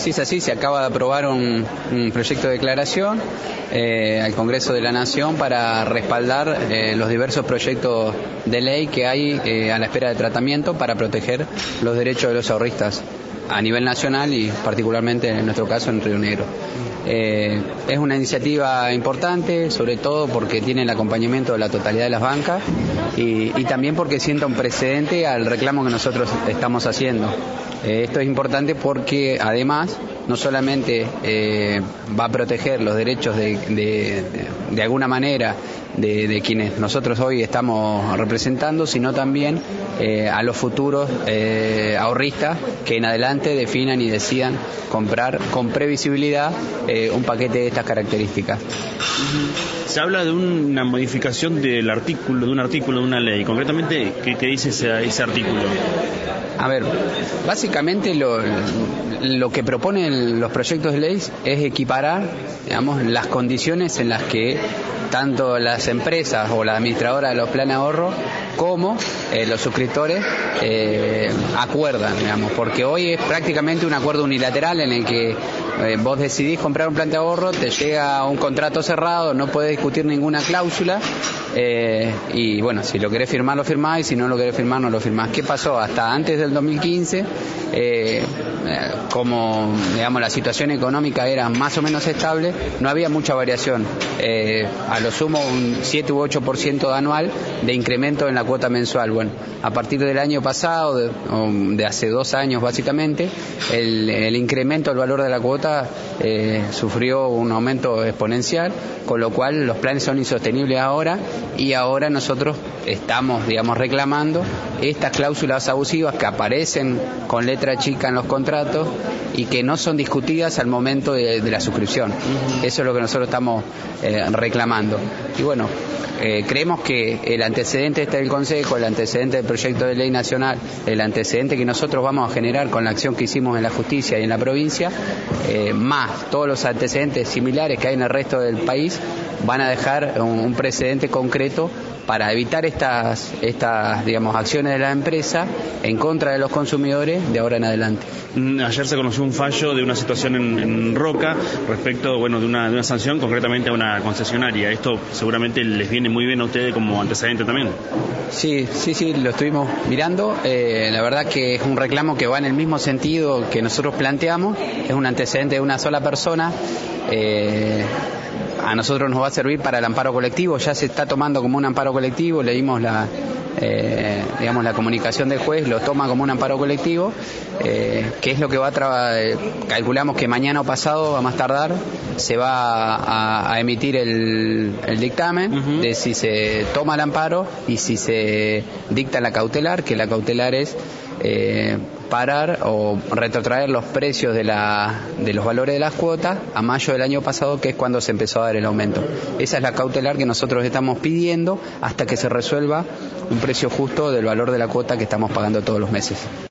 Sí, es así, se acaba de aprobar un proyecto de declaración al Congreso de la Nación para respaldar los diversos proyectos de ley que hay a la espera de tratamiento para proteger los derechos de los ahorristas a nivel nacional y particularmente en nuestro caso en Río Negro. Es una iniciativa importante, sobre todo porque tiene el acompañamiento de la totalidad de las bancas y también porque sienta un precedente al reclamo que nosotros estamos haciendo. Esto es importante porque además no solamente va a proteger los derechos de alguna manera de quienes nosotros hoy estamos representando, sino también a los futuros ahorristas que en adelante definan y decidan comprar con previsibilidad un paquete de estas características. Se habla de una modificación de un artículo de una ley. Concretamente, ¿qué dice ese artículo? A ver, básicamente lo que proponen los proyectos de ley es equiparar, digamos, las condiciones en las que tanto las empresas o la administradora de los planes de ahorro como los suscriptores acuerdan, digamos, porque hoy es prácticamente un acuerdo unilateral en el que vos decidís comprar un plan de ahorro, te llega un contrato cerrado, no podés discutir ninguna cláusula y bueno, si lo querés firmar lo firmás y si no lo querés firmar no lo firmás. ¿Qué pasó? Hasta antes del 2015 como digamos la situación económica era más o menos estable, no había mucha variación, a lo sumo un 7 u 8% anual de incremento en la cuota mensual. Bueno, a partir del año pasado, de hace 2 años básicamente, el incremento del valor de la cuota sufrió un aumento exponencial, con lo cual los planes son insostenibles ahora y ahora nosotros estamos, digamos, reclamando estas cláusulas abusivas que aparecen con letra chica en los contratos y que no son discutidas al momento de la suscripción. Eso es lo que nosotros estamos reclamando. Y bueno, creemos que el antecedente del Consejo, el antecedente del proyecto de ley nacional, el antecedente que nosotros vamos a generar con la acción que hicimos en la justicia y en la provincia, más todos los antecedentes similares que hay en el resto del país, van a dejar un precedente concreto para evitar estas digamos, acciones de la empresa en contra de los consumidores de ahora en adelante. Ayer se conoció un fallo de una situación en Roca respecto, bueno, de una sanción concretamente a una concesionaria. Esto seguramente les viene muy bien a ustedes como antecedente también. Sí, lo estuvimos mirando. La verdad que es un reclamo que va en el mismo sentido que nosotros planteamos. Es un antecedente de una sola persona. A nosotros nos va a servir para el amparo colectivo, ya se está tomando como un amparo colectivo, leímos la comunicación del juez, lo toma como un amparo colectivo, que es lo que va calculamos que mañana o pasado, a más tardar, se va a emitir el dictamen de si se toma el amparo y si se dicta la cautelar, que la cautelar es parar o retrotraer los precios de los valores de las cuotas a mayo del año pasado, que es cuando se empezó a dar el aumento. Esa es la cautelar que nosotros estamos pidiendo hasta que se resuelva un precio justo del valor de la cuota que estamos pagando todos los meses.